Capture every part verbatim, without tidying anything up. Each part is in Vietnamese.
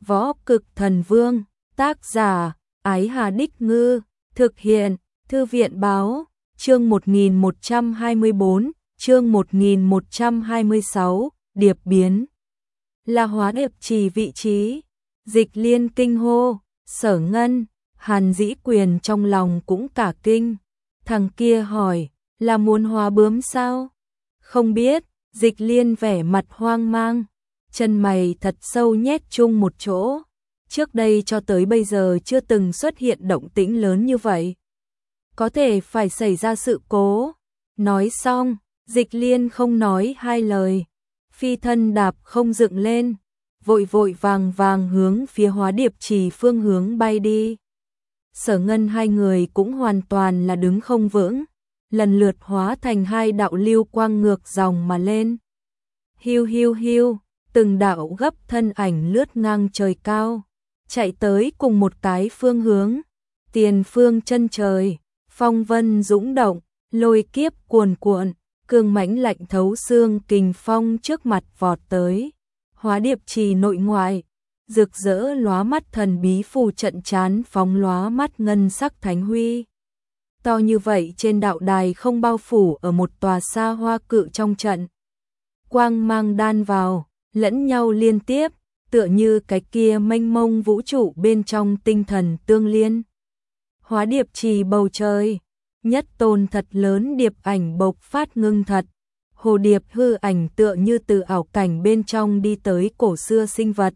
Võ Cực Thần Vương, tác giả, Ái Hà Đích Ngư, thực hiện, Thư viện Báo, chương một nghìn một trăm hai mươi bốn, chương một nghìn một trăm hai mươi sáu, điệp biến. Là hóa điệp trì vị trí, Dịch Liên kinh hô, Sở Ngân, Hàn Dĩ Quyền trong lòng cũng cả kinh. Thằng kia hỏi, là muốn hóa bướm sao? Không biết, Dịch Liên vẻ mặt hoang mang, chân mày thật sâu nhét chung một chỗ. Trước đây cho tới bây giờ chưa từng xuất hiện động tĩnh lớn như vậy. Có thể phải xảy ra sự cố. Nói xong, Dịch Liên không nói hai lời, phi thân đạp không dựng lên, vội vội vàng vàng hướng phía hóa điệp trì phương hướng bay đi. Sở Ngân hai người cũng hoàn toàn là đứng không vững, lần lượt hóa thành hai đạo lưu quang ngược dòng mà lên. Hiu hiu hiu, từng đạo gấp thân ảnh lướt ngang trời cao, chạy tới cùng một cái phương hướng. Tiền phương chân trời, phong vân dũng động, lôi kiếp cuồn cuộn, cương mãnh lạnh thấu xương kình phong trước mặt vọt tới. Hóa điệp trì nội ngoại, rực rỡ lóa mắt thần bí phù trận chán phóng lóa mắt ngân sắc thánh huy. To như vậy trên đạo đài không bao phủ ở một tòa xa hoa cự trong trận. Quang mang đan vào, lẫn nhau liên tiếp, tựa như cái kia mênh mông vũ trụ bên trong tinh thần tương liên. Hóa điệp trì bầu trời, nhất tôn thật lớn điệp ảnh bộc phát ngưng thật. Hồ điệp hư ảnh tựa như từ ảo cảnh bên trong đi tới cổ xưa sinh vật.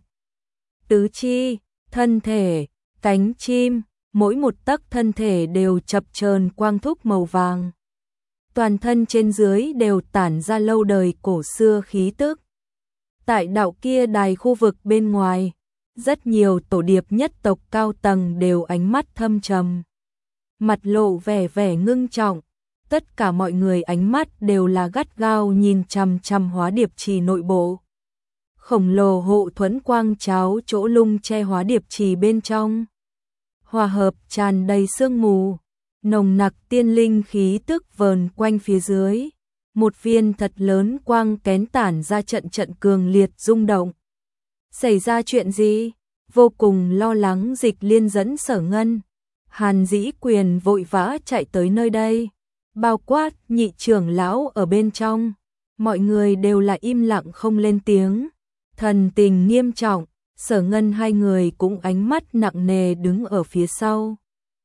Tứ chi, thân thể, cánh chim, mỗi một tấc thân thể đều chập chờn quang thúc màu vàng. Toàn thân trên dưới đều tản ra lâu đời cổ xưa khí tức. Tại đạo kia đài khu vực bên ngoài, rất nhiều tổ điệp nhất tộc cao tầng đều ánh mắt thâm trầm, mặt lộ vẻ vẻ ngưng trọng. Tất cả mọi người ánh mắt đều là gắt gao nhìn chằm chằm hóa điệp trì nội bộ. Khổng lồ hộ thuẫn quang cháo chỗ lung che hóa điệp trì bên trong. Hòa hợp tràn đầy sương mù, nồng nặc tiên linh khí tức vờn quanh phía dưới. Một viên thật lớn quang kén tản ra trận trận cường liệt rung động. Xảy ra chuyện gì? Vô cùng lo lắng Dịch Liên dẫn Sở Ngân, Hàn Dĩ Quyền vội vã chạy tới nơi đây. Bao quát nhị trưởng lão ở bên trong, mọi người đều là im lặng không lên tiếng, thần tình nghiêm trọng. Sở Ngân hai người cũng ánh mắt nặng nề đứng ở phía sau.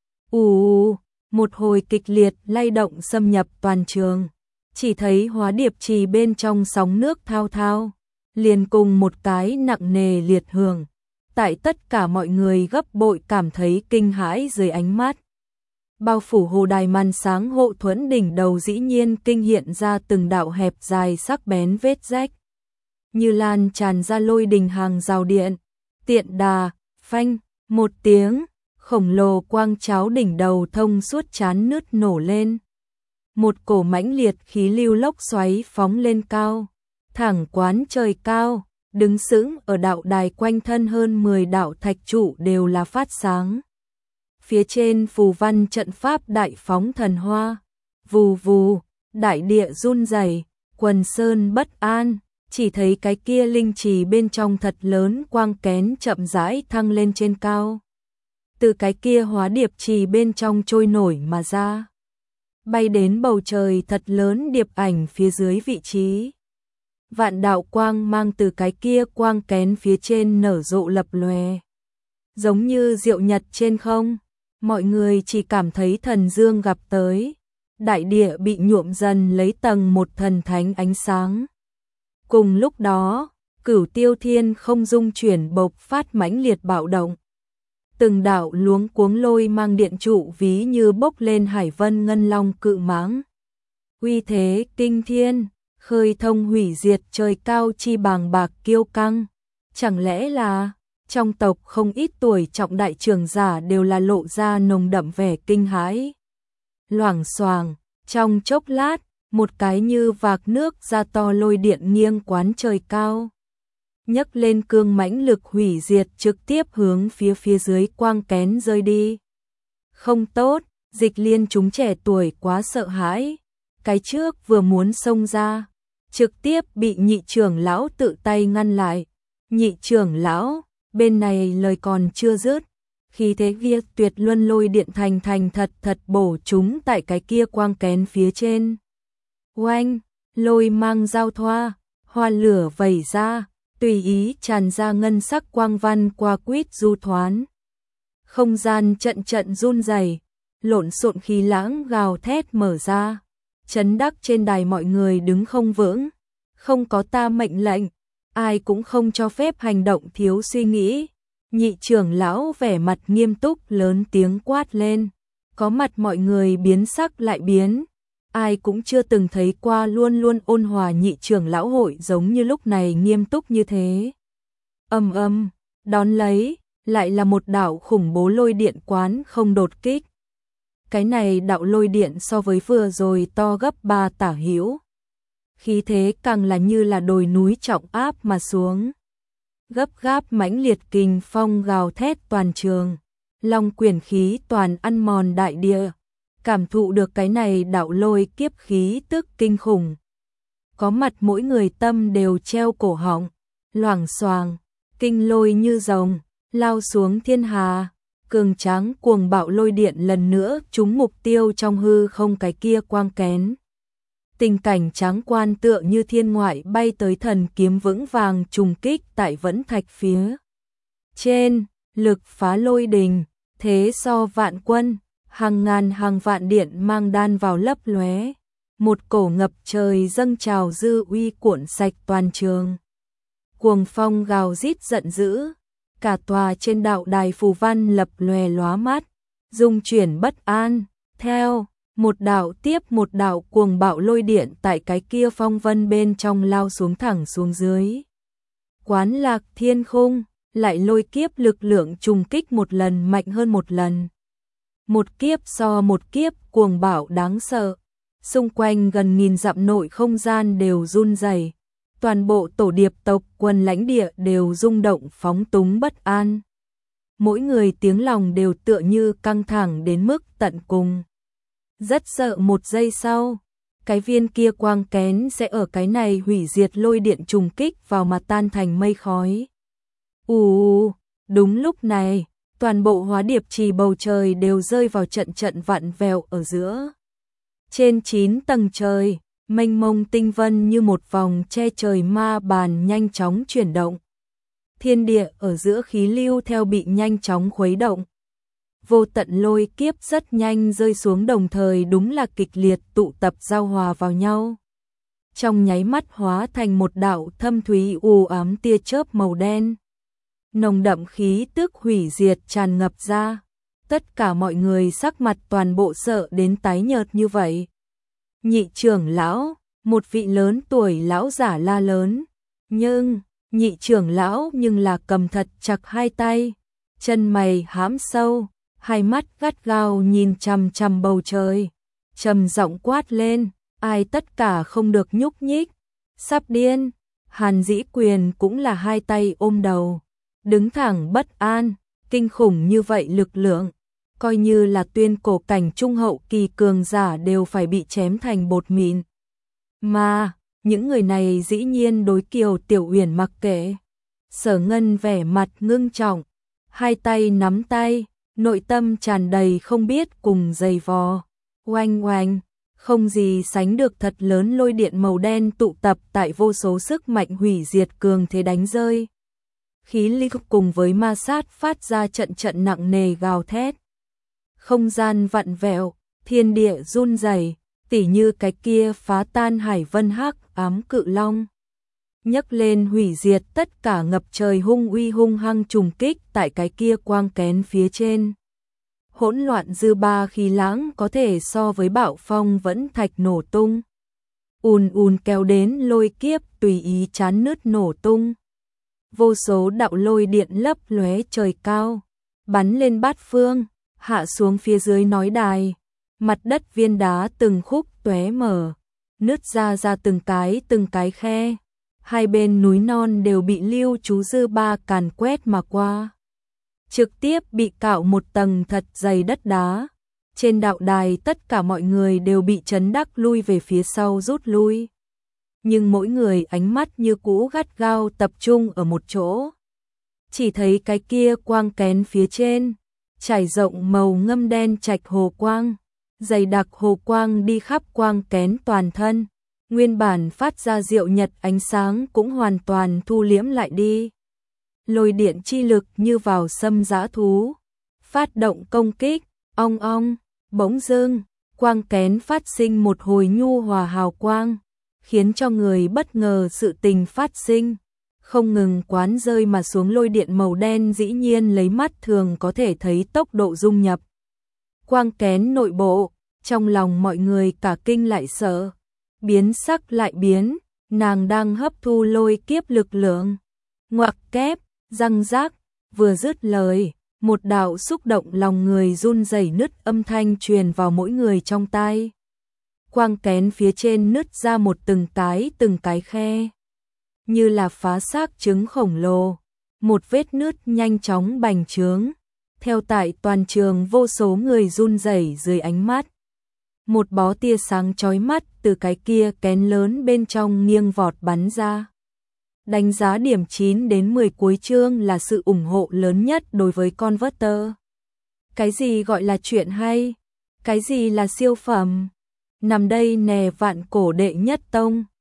Ù, một hồi kịch liệt lay động xâm nhập toàn trường, chỉ thấy hóa điệp trì bên trong sóng nước thao thao, liền cùng một cái nặng nề liệt hưởng. Tại tất cả mọi người gấp bội cảm thấy kinh hãi dưới ánh mắt. Bao phủ hồ đài màn sáng hộ thuẫn đỉnh đầu dĩ nhiên kinh hiện ra từng đạo hẹp dài sắc bén vết rách, như lan tràn ra lôi đình hàng rào điện. Tiện đà, phanh, một tiếng, khổng lồ quang cháo đỉnh đầu thông suốt chán nứt nổ lên. Một cổ mãnh liệt khí lưu lốc xoáy phóng lên cao, thẳng quán trời cao, đứng sững ở đạo đài quanh thân hơn mười đạo thạch trụ đều là phát sáng. Phía trên phù văn trận pháp đại phóng thần hoa, vù vù, đại địa run rẩy, quần sơn bất an, chỉ thấy cái kia linh trì bên trong thật lớn quang kén chậm rãi thăng lên trên cao. Từ cái kia hóa điệp trì bên trong trôi nổi mà ra, bay đến bầu trời thật lớn điệp ảnh phía dưới vị trí. Vạn đạo quang mang từ cái kia quang kén phía trên nở rộ lập lòe, giống như diệu nhật trên không. Mọi người chỉ cảm thấy thần dương gặp tới, đại địa bị nhuộm dần lấy tầng một thần thánh ánh sáng. Cùng lúc đó, cửu tiêu thiên không dung chuyển bộc phát mãnh liệt bạo động. Từng đạo luống cuống lôi mang điện trụ ví như bốc lên hải vân ngân long cự mãng. Uy thế kinh thiên, khơi thông hủy diệt trời cao chi bàng bạc kiêu căng. Chẳng lẽ là trong tộc không ít tuổi trọng đại trưởng giả đều là lộ ra nồng đậm vẻ kinh hãi. Loảng xoảng, trong chốc lát, một cái như vạc nước ra to lôi điện nghiêng quán trời cao, nhấc lên cương mãnh lực hủy diệt trực tiếp hướng phía phía dưới quang kén rơi đi. Không tốt, Dịch Liên chúng trẻ tuổi quá sợ hãi, cái trước vừa muốn xông ra, trực tiếp bị nhị trưởng lão tự tay ngăn lại. Nhị trưởng lão, Bên này lời còn chưa dứt, khí thế kia tuyệt luân lôi điện thành thành thật thật bổ chúng tại cái kia quang kén phía trên. Oanh, lôi mang giao thoa, hoa lửa vẩy ra, tùy ý tràn ra ngân sắc quang văn qua quýt du thoán. Không gian trận trận run rẩy, lộn xộn khí lãng gào thét mở ra. Chấn đắc trên đài mọi người đứng không vững, không có ta mệnh lệnh, ai cũng không cho phép hành động thiếu suy nghĩ. Nhị trưởng lão vẻ mặt nghiêm túc lớn tiếng quát lên, có mặt mọi người biến sắc lại biến. Ai cũng chưa từng thấy qua luôn luôn ôn hòa nhị trưởng lão hội giống như lúc này nghiêm túc như thế. Ầm ầm, đón lấy, lại là một đạo khủng bố lôi điện quán không đột kích. Cái này đạo lôi điện so với vừa rồi to gấp ba tả hữu. Khí thế càng là như là đồi núi trọng áp mà xuống. Gấp gáp mãnh liệt kình phong gào thét toàn trường. Long quyển khí toàn ăn mòn đại địa. Cảm thụ được cái này đạo lôi kiếp khí tức kinh khủng. Có mặt mỗi người tâm đều treo cổ họng. Loảng xoàng, kinh lôi như rồng, lao xuống thiên hà. Cường tráng cuồng bạo lôi điện lần nữa trúng mục tiêu trong hư không cái kia quang kén. Tình cảnh tráng quan tựa như thiên ngoại bay tới thần kiếm vững vàng trùng kích tại vẫn thạch phía trên, lực phá lôi đình, thế so vạn quân, hàng ngàn hàng vạn điện mang đan vào lấp lóe, một cổ ngập trời dâng trào dư uy cuộn sạch toàn trường. Cuồng phong gào rít giận dữ, cả tòa trên đạo đài phù văn lập lòe lóa mắt, dung chuyển bất an, theo một đạo tiếp một đạo cuồng bạo lôi điện tại cái kia phong vân bên trong lao xuống thẳng xuống dưới. Quán lạc thiên khung, lại lôi kiếp lực lượng trùng kích một lần mạnh hơn một lần. Một kiếp so một kiếp cuồng bạo đáng sợ, xung quanh gần nghìn dặm nội không gian đều run rẩy. Toàn bộ tổ điệp tộc quần lãnh địa đều rung động phóng túng bất an. Mỗi người tiếng lòng đều tựa như căng thẳng đến mức tận cùng. Rất sợ một giây sau, cái viên kia quang kén sẽ ở cái này hủy diệt lôi điện trùng kích vào mà tan thành mây khói. Ù, đúng lúc này, toàn bộ hóa điệp trì bầu trời đều rơi vào trận trận vặn vẹo ở giữa. Trên chín tầng trời, mênh mông tinh vân như một vòng che trời ma bàn nhanh chóng chuyển động. Thiên địa ở giữa khí lưu theo bị nhanh chóng khuấy động. Vô tận lôi kiếp rất nhanh rơi xuống đồng thời đúng là kịch liệt tụ tập giao hòa vào nhau. Trong nháy mắt hóa thành một đạo thâm thúy u ám tia chớp màu đen. Nồng đậm khí tức hủy diệt tràn ngập ra. Tất cả mọi người sắc mặt toàn bộ sợ đến tái nhợt như vậy. Nhị trưởng lão, một vị lớn tuổi lão giả la lớn. Nhưng, nhị trưởng lão nhưng là cầm thật chặt hai tay. Chân mày hãm sâu, hai mắt gắt gao nhìn chằm chằm bầu trời. Trầm giọng quát lên, ai tất cả không được nhúc nhích. Sắp điên, Hàn Dĩ Quyền cũng là hai tay ôm đầu. Đứng thẳng bất an, kinh khủng như vậy lực lượng. Coi như là tuyên cổ cảnh trung hậu kỳ cường giả đều phải bị chém thành bột mịn. Mà, những người này dĩ nhiên đối Kiều Tiểu Uyển mặc kệ. Sở Ngân vẻ mặt ngưng trọng, hai tay nắm tay, nội tâm tràn đầy không biết cùng dày vò. Oanh oanh, không gì sánh được thật lớn lôi điện màu đen tụ tập tại vô số sức mạnh hủy diệt cường thế đánh rơi. Khí ly cùng với ma sát phát ra trận trận nặng nề gào thét. Không gian vặn vẹo, thiên địa run rẩy, tỉ như cái kia phá tan hải vân hắc ám cự long. Nhấc lên hủy diệt tất cả ngập trời hung uy hung hăng trùng kích tại cái kia quang kén phía trên. Hỗn loạn dư ba khí lãng có thể so với bạo phong vẫn thạch nổ tung. Ùn ùn kéo đến lôi kiếp tùy ý chán nứt nổ tung. Vô số đạo lôi điện lấp lóe trời cao, bắn lên bát phương, hạ xuống phía dưới nói đài. Mặt đất viên đá từng khúc tóe mở, nứt ra ra từng cái từng cái khe. Hai bên núi non đều bị lưu chú dư ba càn quét mà qua. Trực tiếp bị cạo một tầng thật dày đất đá. Trên đạo đài tất cả mọi người đều bị chấn đắc lui về phía sau rút lui. Nhưng mỗi người ánh mắt như cũ gắt gao tập trung ở một chỗ. chỉ thấy cái kia quang kén phía trên, trải rộng màu ngâm đen trạch hồ quang, dày đặc hồ quang đi khắp quang kén toàn thân, nguyên bản phát ra diệu nhật ánh sáng cũng hoàn toàn thu liễm lại đi. Lôi điện chi lực như vào xâm dã thú, phát động công kích, ong ong, bỗng dưng, quang kén phát sinh một hồi nhu hòa hào quang, khiến cho người bất ngờ sự tình phát sinh, không ngừng quán rơi mà xuống lôi điện màu đen dĩ nhiên lấy mắt thường có thể thấy tốc độ dung nhập. Quang kén nội bộ, trong lòng mọi người cả kinh lại sợ, biến sắc lại biến, nàng đang hấp thu lôi kiếp lực lượng. Ngoặc kép, răng rác, vừa dứt lời, một đạo xúc động lòng người run rẩy nứt âm thanh truyền vào mỗi người trong tai. Quang kén phía trên nứt ra một từng cái từng cái khe, như là phá xác trứng khổng lồ, một vết nứt nhanh chóng bành trướng, theo tại toàn trường vô số người run rẩy dưới ánh mắt. Một bó tia sáng chói mắt từ cái kia kén lớn bên trong nghiêng vọt bắn ra. Đánh giá điểm chín đến mười cuối chương là sự ủng hộ lớn nhất đối với Converter. Cái gì gọi là chuyện hay? Cái gì là siêu phẩm? Nằm đây nè vạn cổ đệ nhất tông.